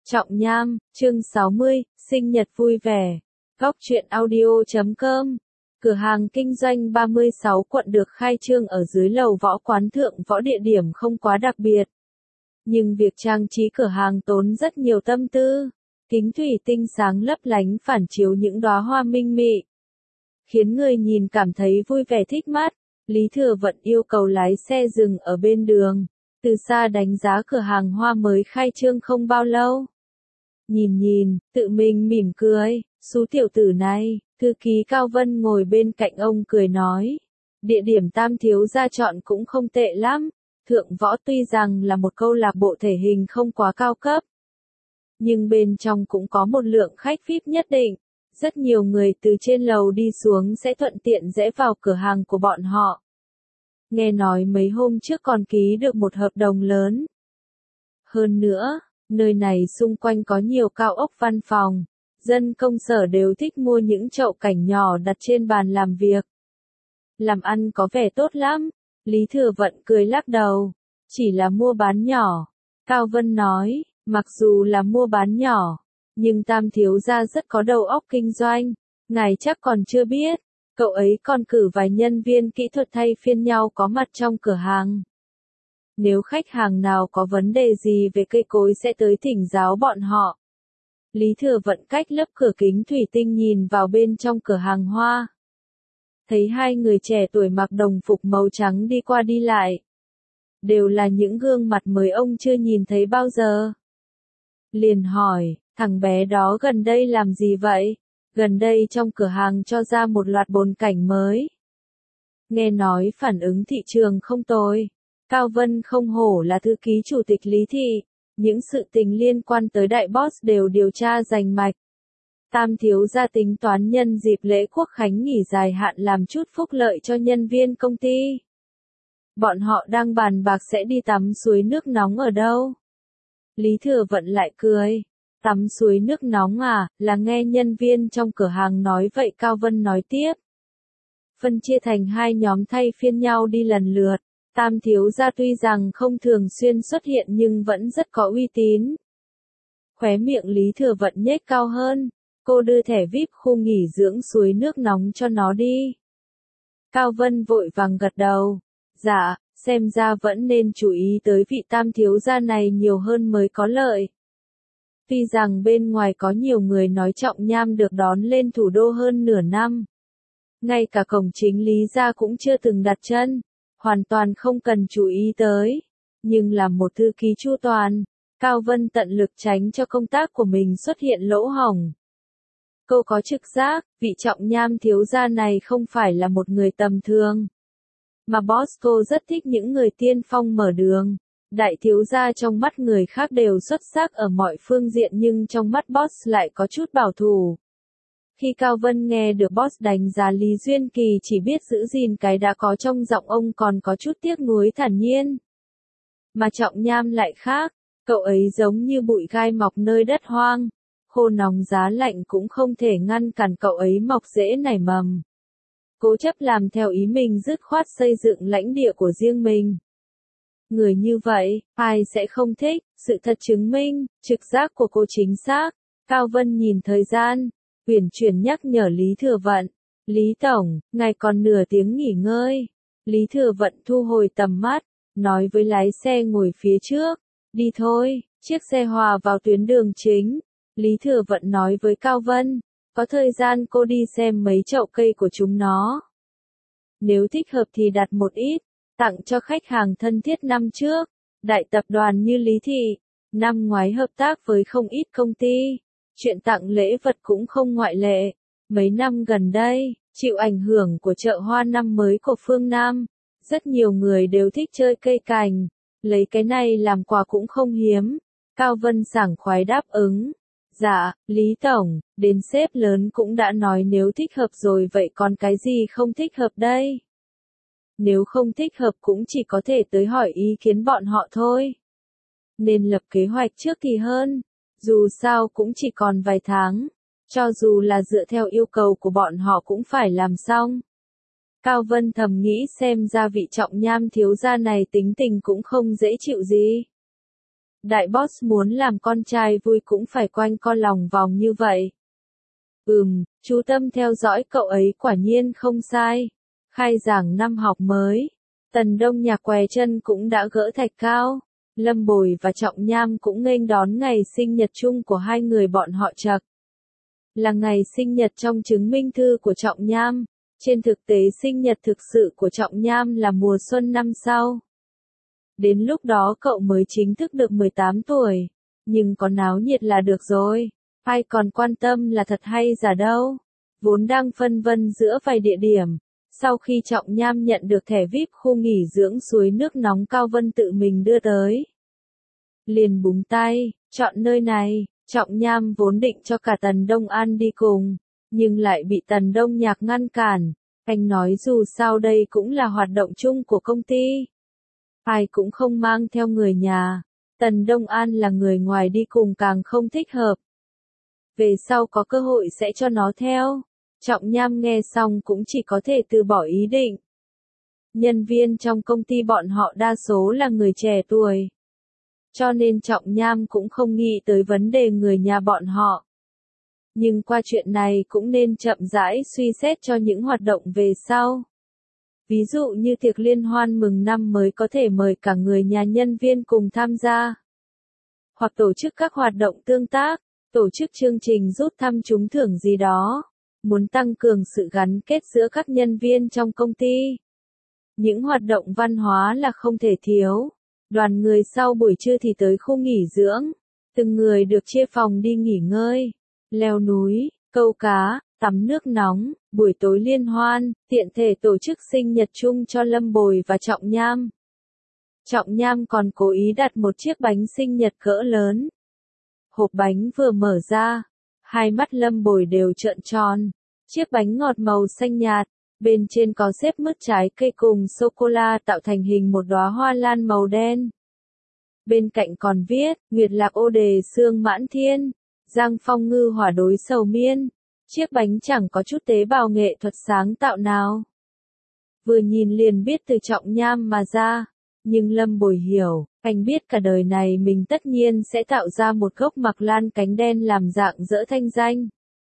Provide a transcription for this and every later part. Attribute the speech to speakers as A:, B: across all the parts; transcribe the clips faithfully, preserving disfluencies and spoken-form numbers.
A: Trọng Nham, chương sáu mươi, sinh nhật vui vẻ. Góc truyện audio chấm com. Cửa hàng kinh doanh ba mươi sáu quận được khai trương ở dưới lầu võ quán thượng võ, địa điểm không quá đặc biệt. Nhưng việc trang trí cửa hàng tốn rất nhiều tâm tư. Kính thủy tinh sáng lấp lánh phản chiếu những đóa hoa minh mị, khiến người nhìn cảm thấy vui vẻ thích mắt. Lý Thừa Vận yêu cầu lái xe dừng ở bên đường, từ xa đánh giá cửa hàng hoa mới khai trương không bao lâu. Nhìn nhìn, tự mình mỉm cười, xú tiểu tử này. Thư ký Cao Vân ngồi bên cạnh ông cười nói, địa điểm Tam thiếu gia chọn cũng không tệ lắm. Thượng Võ tuy rằng là một câu lạc bộ thể hình không quá cao cấp, nhưng bên trong cũng có một lượng khách vi ai pi nhất định. Rất nhiều người từ trên lầu đi xuống sẽ thuận tiện rẽ vào cửa hàng của bọn họ. Nghe nói mấy hôm trước còn ký được một hợp đồng lớn. Hơn nữa, nơi này xung quanh có nhiều cao ốc văn phòng, dân công sở đều thích mua những chậu cảnh nhỏ đặt trên bàn làm việc. Làm ăn có vẻ tốt lắm. Lý Thừa Vận cười lắc đầu, chỉ là mua bán nhỏ. Cao Vân nói, mặc dù là mua bán nhỏ, nhưng Tam thiếu gia rất có đầu óc kinh doanh, ngài chắc còn chưa biết, cậu ấy còn cử vài nhân viên kỹ thuật thay phiên nhau có mặt trong cửa hàng. Nếu khách hàng nào có vấn đề gì về cây cối sẽ tới thỉnh giáo bọn họ. Lý Thừa Vận cách lớp cửa kính thủy tinh nhìn vào bên trong cửa hàng hoa. Thấy hai người trẻ tuổi mặc đồng phục màu trắng đi qua đi lại. Đều là những gương mặt mới ông chưa nhìn thấy bao giờ. Liền hỏi, thằng bé đó gần đây làm gì vậy? Gần đây trong cửa hàng cho ra một loạt bồn cảnh mới. Nghe nói phản ứng thị trường không tồi. Cao Vân không hổ là thư ký chủ tịch Lý Thị. Những sự tình liên quan tới đại boss đều điều tra rành mạch. Tam thiếu gia tính toán nhân dịp lễ Quốc khánh nghỉ dài hạn làm chút phúc lợi cho nhân viên công ty. Bọn họ đang bàn bạc sẽ đi tắm suối nước nóng ở đâu. Lý Thừa Vận lại cười. Tắm suối nước nóng à, là nghe nhân viên trong cửa hàng nói vậy. Cao Vân nói tiếp. Phân chia thành hai nhóm thay phiên nhau đi lần lượt. Tam thiếu gia tuy rằng không thường xuyên xuất hiện nhưng vẫn rất có uy tín. Khóe miệng Lý Thừa Vận nhếch cao hơn. Cô đưa thẻ vi ai pi khu nghỉ dưỡng suối nước nóng cho nó đi. Cao Vân vội vàng gật đầu. Dạ, xem ra vẫn nên chú ý tới vị Tam thiếu gia này nhiều hơn mới có lợi. Tuy rằng bên ngoài có nhiều người nói Trọng Nham được đón lên thủ đô hơn nửa năm. Ngay cả cổng chính Lý gia cũng chưa từng đặt chân. Hoàn toàn không cần chú ý tới. Nhưng làm một thư ký chu toàn, Cao Vân tận lực tránh cho công tác của mình xuất hiện lỗ hổng. Cô có trực giác, vị Trọng Nham thiếu gia này không phải là một người tầm thường. Mà boss cô rất thích những người tiên phong mở đường. Đại thiếu gia trong mắt người khác đều xuất sắc ở mọi phương diện nhưng trong mắt boss lại có chút bảo thủ. Khi Cao Vân nghe được boss đánh giá Lý Duyên Kỳ chỉ biết giữ gìn cái đã có trong giọng ông còn có chút tiếc nuối thản nhiên. Mà Trọng Nham lại khác, cậu ấy giống như bụi gai mọc nơi đất hoang. Khô nóng giá lạnh cũng không thể ngăn cản cậu ấy mọc rễ nảy mầm. Cố chấp làm theo ý mình dứt khoát xây dựng lãnh địa của riêng mình. Người như vậy, ai sẽ không thích, sự thật chứng minh, trực giác của cô chính xác. Cao Vân nhìn thời gian, uyển chuyển nhắc nhở Lý Thừa Vận. Lý Tổng, ngài còn nửa tiếng nghỉ ngơi. Lý Thừa Vận thu hồi tầm mắt, nói với lái xe ngồi phía trước. Đi thôi, chiếc xe hòa vào tuyến đường chính. Lý Thừa Vận nói với Cao Vân, có thời gian cô đi xem mấy chậu cây của chúng nó. Nếu thích hợp thì đặt một ít, tặng cho khách hàng thân thiết. Năm trước, đại tập đoàn như Lý Thị, năm ngoái hợp tác với không ít công ty, chuyện tặng lễ vật cũng không ngoại lệ. Mấy năm gần đây, chịu ảnh hưởng của chợ hoa năm mới của phương Nam, rất nhiều người đều thích chơi cây cảnh, lấy cái này làm quà cũng không hiếm. Cao Vân sảng khoái đáp ứng. Dạ, Lý Tổng, đến sếp lớn cũng đã nói nếu thích hợp rồi vậy còn cái gì không thích hợp đây? Nếu không thích hợp cũng chỉ có thể tới hỏi ý kiến bọn họ thôi. Nên lập kế hoạch trước thì hơn, dù sao cũng chỉ còn vài tháng, cho dù là dựa theo yêu cầu của bọn họ cũng phải làm xong. Cao Vân thầm nghĩ xem ra vị Trọng Nham thiếu gia này tính tình cũng không dễ chịu gì. Đại boss muốn làm con trai vui cũng phải quanh co lòng vòng như vậy. Ừm, chú tâm theo dõi cậu ấy quả nhiên không sai. Khai giảng năm học mới, Tần Đông Nhạc què chân cũng đã gỡ thạch cao. Lâm Bồi và Trọng Nham cũng nghênh đón ngày sinh nhật chung của hai người bọn họ Trặc. Là ngày sinh nhật trong chứng minh thư của Trọng Nham. Trên thực tế sinh nhật thực sự của Trọng Nham là mùa xuân năm sau. Đến lúc đó cậu mới chính thức được mười tám tuổi. Nhưng có náo nhiệt là được rồi. Ai còn quan tâm là thật hay giả đâu. Vốn đang phân vân giữa vài địa điểm. Sau khi Trọng Nham nhận được thẻ vi ai pi khu nghỉ dưỡng suối nước nóng Cao Vân tự mình đưa tới, liền búng tay, chọn nơi này. Trọng Nham vốn định cho cả Tần Đông An đi cùng, nhưng lại bị Tần Đông Nhạc ngăn cản. Anh nói dù sao đây cũng là hoạt động chung của công ty. Ai cũng không mang theo người nhà. Tần Đông An là người ngoài đi cùng càng không thích hợp. Về sau có cơ hội sẽ cho nó theo. Trọng Nham nghe xong cũng chỉ có thể từ bỏ ý định. Nhân viên trong công ty bọn họ đa số là người trẻ tuổi. Cho nên Trọng Nham cũng không nghĩ tới vấn đề người nhà bọn họ. Nhưng qua chuyện này cũng nên chậm rãi suy xét cho những hoạt động về sau. Ví dụ như tiệc liên hoan mừng năm mới có thể mời cả người nhà nhân viên cùng tham gia. Hoặc tổ chức các hoạt động tương tác, tổ chức chương trình rút thăm trúng thưởng gì đó. Muốn tăng cường sự gắn kết giữa các nhân viên trong công ty. Những hoạt động văn hóa là không thể thiếu. Đoàn người sau buổi trưa thì tới khu nghỉ dưỡng. Từng người được chia phòng đi nghỉ ngơi, leo núi, câu cá, tắm nước nóng. Buổi tối liên hoan, tiện thể tổ chức sinh nhật chung cho Lâm Bồi và Trọng Nham. Trọng Nham còn cố ý đặt một chiếc bánh sinh nhật cỡ lớn. Hộp bánh vừa mở ra, hai mắt Lâm Bồi đều trợn tròn. Chiếc bánh ngọt màu xanh nhạt, bên trên có xếp mứt trái cây cùng sô-cô-la tạo thành hình một đóa hoa lan màu đen. Bên cạnh còn viết, Nguyệt lạc ô đề sương mãn thiên, Giang phong ngư hỏa đối sầu miên. Chiếc bánh chẳng có chút tế bào nghệ thuật sáng tạo nào. Vừa nhìn liền biết từ Trọng Nham mà ra. Nhưng Lâm Bồi hiểu, anh biết cả đời này mình tất nhiên sẽ tạo ra một gốc mặc lan cánh đen làm dạng dỡ thanh danh.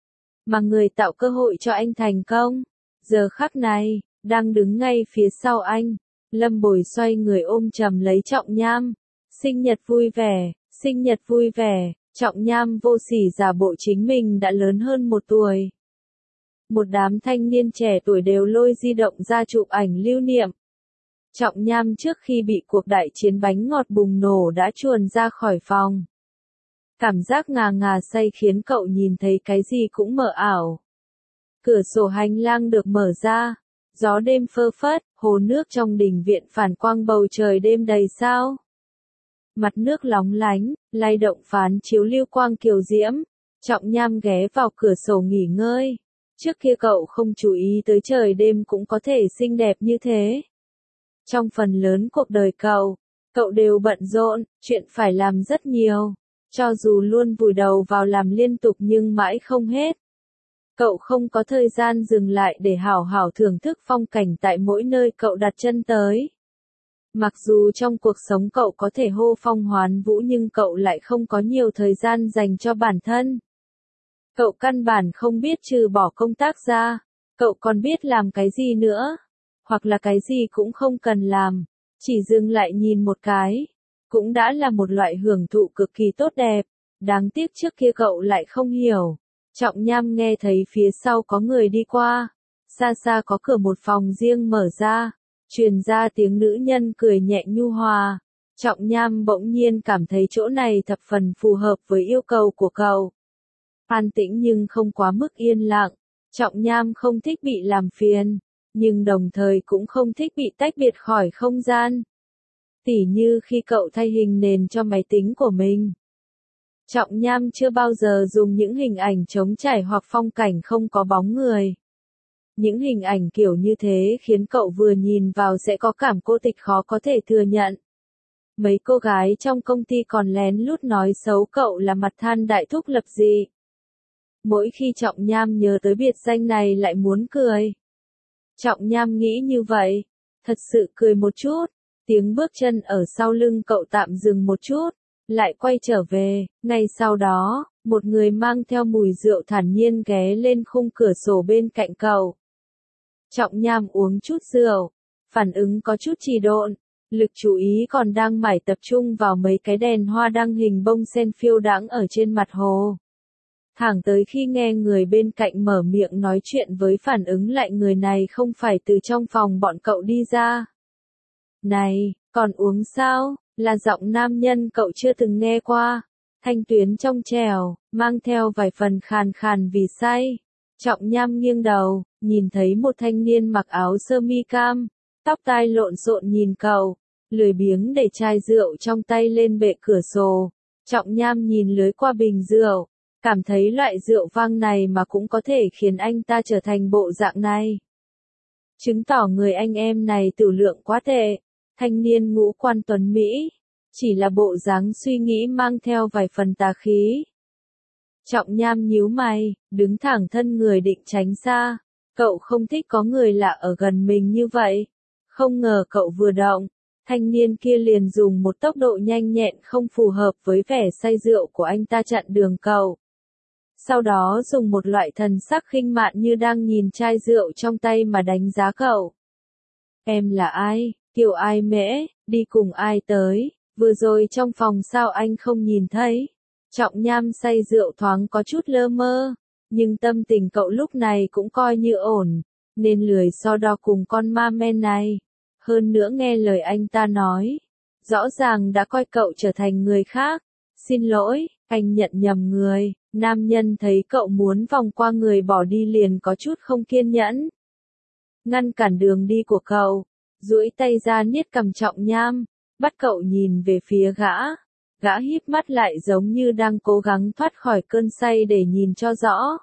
A: Mà người tạo cơ hội cho anh thành công, giờ khắc này, đang đứng ngay phía sau anh. Lâm Bồi xoay người ôm chầm lấy Trọng Nham. Sinh nhật vui vẻ, sinh nhật vui vẻ. Trọng Nham vô sỉ giả bộ chính mình đã lớn hơn một tuổi. Một đám thanh niên trẻ tuổi đều lôi di động ra chụp ảnh lưu niệm. Trọng Nham trước khi bị cuộc đại chiến bánh ngọt bùng nổ đã chuồn ra khỏi phòng. Cảm giác ngà ngà say khiến cậu nhìn thấy cái gì cũng mờ ảo. Cửa sổ hành lang được mở ra, gió đêm phơ phất, hồ nước trong đình viện phản quang bầu trời đêm đầy sao. Mặt nước lóng lánh, lay động phán chiếu lưu quang kiều diễm. Trọng Nham ghé vào cửa sổ nghỉ ngơi. Trước kia cậu không chú ý tới trời đêm cũng có thể xinh đẹp như thế. Trong phần lớn cuộc đời cậu, cậu đều bận rộn, chuyện phải làm rất nhiều. Cho dù luôn vùi đầu vào làm liên tục nhưng mãi không hết. Cậu không có thời gian dừng lại để hảo hảo thưởng thức phong cảnh tại mỗi nơi cậu đặt chân tới. Mặc dù trong cuộc sống cậu có thể hô phong hoán vũ nhưng cậu lại không có nhiều thời gian dành cho bản thân. Cậu căn bản không biết trừ bỏ công tác ra, cậu còn biết làm cái gì nữa. Hoặc là cái gì cũng không cần làm, chỉ dừng lại nhìn một cái. Cũng đã là một loại hưởng thụ cực kỳ tốt đẹp. Đáng tiếc trước kia cậu lại không hiểu. Trọng Nham nghe thấy phía sau có người đi qua. Xa xa có cửa một phòng riêng mở ra. Truyền ra tiếng nữ nhân cười nhẹ nhu hòa. Trọng Nham bỗng nhiên cảm thấy chỗ này thập phần phù hợp với yêu cầu của cậu. An tĩnh nhưng không quá mức yên lặng. Trọng Nham không thích bị làm phiền, nhưng đồng thời cũng không thích bị tách biệt khỏi không gian. Tỉ như khi cậu thay hình nền cho máy tính của mình. Trọng Nham chưa bao giờ dùng những hình ảnh trống trải hoặc phong cảnh không có bóng người. Những hình ảnh kiểu như thế khiến cậu vừa nhìn vào sẽ có cảm cô tịch khó có thể thừa nhận. Mấy cô gái trong công ty còn lén lút nói xấu cậu là mặt than đại thúc lập dị. Mỗi khi Trọng Nham nhớ tới biệt danh này lại muốn cười. Trọng Nham nghĩ như vậy, thật sự cười một chút. Tiếng bước chân ở sau lưng cậu tạm dừng một chút. lại quay trở về. Ngay sau đó, một người mang theo mùi rượu thản nhiên ghé lên khung cửa sổ bên cạnh cậu. Trọng Nham uống chút rượu, phản ứng có chút trì độn, lực chú ý còn đang mải tập trung vào mấy cái đèn hoa đăng hình bông sen phiêu đãng ở trên mặt hồ. Thẳng tới khi nghe người bên cạnh mở miệng nói chuyện với phản ứng lại người này không phải từ trong phòng bọn cậu đi ra. Này, còn uống sao? Là giọng nam nhân cậu chưa từng nghe qua. Thanh tuyến trong trẻo, mang theo vài phần khàn khàn vì say. Trọng Nham nghiêng đầu, nhìn thấy một thanh niên mặc áo sơ mi cam, tóc tai lộn xộn nhìn cậu, lười biếng để chai rượu trong tay lên bệ cửa sổ. Trọng Nham nhìn lưới qua bình rượu, cảm thấy loại rượu vang này mà cũng có thể khiến anh ta trở thành bộ dạng này. Chứng tỏ người anh em này tử lượng quá tệ. Thanh niên ngũ quan tuấn Mỹ, chỉ là bộ dáng suy nghĩ mang theo vài phần tà khí. Trọng Nham nhíu mày, đứng thẳng thân người định tránh xa. Cậu không thích có người lạ ở gần mình như vậy. Không ngờ cậu vừa động, thanh niên kia liền dùng một tốc độ nhanh nhẹn không phù hợp với vẻ say rượu của anh ta chặn đường cậu. Sau đó dùng một loại thần sắc khinh mạn như đang nhìn chai rượu trong tay mà đánh giá cậu. Em là ai? Kiều Ai Mễ, đi cùng ai tới? Vừa rồi trong phòng sao anh không nhìn thấy? Trọng Nham say rượu thoáng có chút lơ mơ, nhưng tâm tình cậu lúc này cũng coi như ổn, nên lười so đo cùng con ma men này. Hơn nữa nghe lời anh ta nói, rõ ràng đã coi cậu trở thành người khác. Xin lỗi, anh nhận nhầm người. Nam nhân thấy cậu muốn vòng qua người bỏ đi liền có chút không kiên nhẫn, ngăn cản đường đi của cậu, duỗi tay ra niết cằm Trọng Nham, bắt cậu nhìn về phía gã. Gã híp mắt lại giống như đang cố gắng thoát khỏi cơn say để nhìn cho rõ.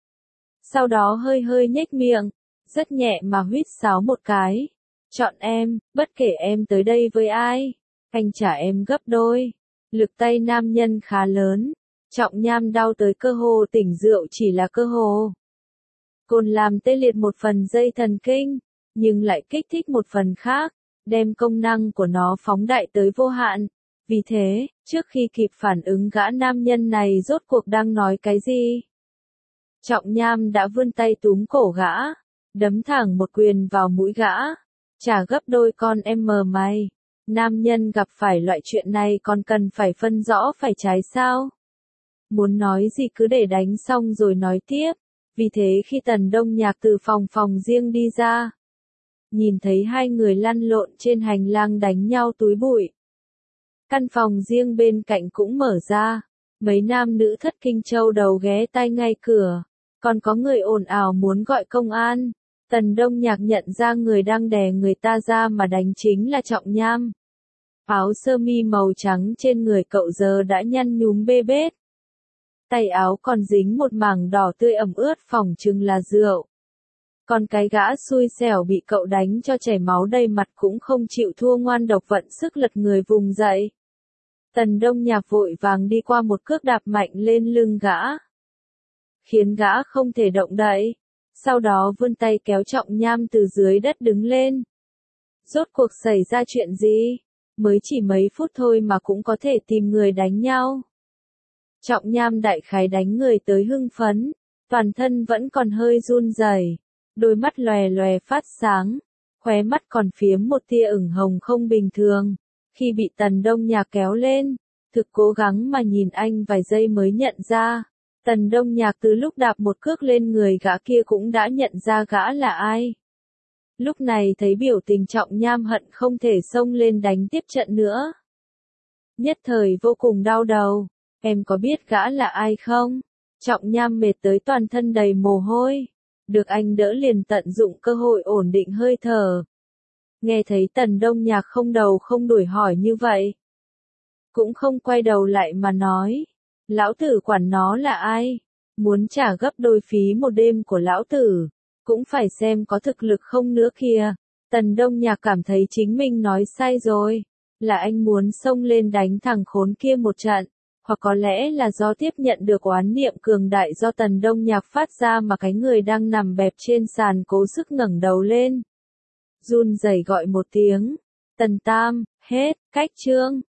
A: Sau đó hơi hơi nhếch miệng, rất nhẹ mà huýt sáo một cái. Chọn em, bất kể em tới đây với ai, anh trả em gấp đôi. Lực tay nam nhân khá lớn. Trọng Nham đau tới cơ hồ tỉnh rượu chỉ là cơ hồ. Cồn làm tê liệt một phần dây thần kinh, nhưng lại kích thích một phần khác, đem công năng của nó phóng đại tới vô hạn. Vì thế, trước khi kịp phản ứng gã nam nhân này rốt cuộc đang nói cái gì, Trọng Nham đã vươn tay túm cổ gã, đấm thẳng một quyền vào mũi gã. Trả gấp đôi con em mờ mày. Nam nhân gặp phải loại chuyện này còn cần phải phân rõ phải trái sao? Muốn nói gì cứ để đánh xong rồi nói tiếp. Vì thế khi Tần Đông Nhạc từ phòng phòng riêng đi ra, nhìn thấy hai người lăn lộn trên hành lang đánh nhau túi bụi. Căn phòng riêng bên cạnh cũng mở ra, mấy nam nữ thất kinh châu đầu ghé tai ngay cửa, còn có người ồn ào muốn gọi công an. Tần Đông Nhạc nhận ra người đang đè người ta ra mà đánh chính là Trọng Nham. Áo sơ mi màu trắng trên người cậu giờ đã nhăn nhúm bê bết. Tay áo còn dính một mảng đỏ tươi ẩm ướt phỏng chừng là rượu. Còn cái gã xui xẻo bị cậu đánh cho chảy máu đầy mặt cũng không chịu thua ngoan độc vận sức lật người vùng dậy. Tần Đông Nhạc vội vàng đi qua một cước đạp mạnh lên lưng gã, khiến gã không thể động đậy. Sau đó vươn tay kéo Trọng Nham từ dưới đất đứng lên. Rốt cuộc xảy ra chuyện gì? Mới chỉ mấy phút thôi mà cũng có thể tìm người đánh nhau. Trọng Nham đại khái đánh người tới hưng phấn, toàn thân vẫn còn hơi run rẩy, đôi mắt lòe lòe phát sáng, khóe mắt còn phiếm một tia ửng hồng không bình thường. Khi bị Tần Đông Nhạc kéo lên, thực cố gắng mà nhìn anh vài giây mới nhận ra. Tần Đông Nhạc từ lúc đạp một cước lên người gã kia cũng đã nhận ra gã là ai. Lúc này thấy biểu tình Trọng Nham hận không thể xông lên đánh tiếp trận nữa. Nhất thời vô cùng đau đầu. Em có biết gã là ai không? Trọng Nham mệt tới toàn thân đầy mồ hôi. Được anh đỡ liền tận dụng cơ hội ổn định hơi thở. Nghe thấy Tần Đông Nhạc không đầu không đuổi hỏi như vậy, cũng không quay đầu lại mà nói. Lão tử quản nó là ai? Muốn trả gấp đôi phí một đêm của lão tử, cũng phải xem có thực lực không nữa kìa. Tần Đông Nhạc cảm thấy chính mình nói sai rồi. Là anh muốn xông lên đánh thằng khốn kia một trận. Hoặc có lẽ là do tiếp nhận được oán niệm cường đại do Tần Đông Nhạc phát ra mà cái người đang nằm bẹp trên sàn cố sức ngẩng đầu lên. Run rẩy gọi một tiếng. Tần Tam, hết, cách chương.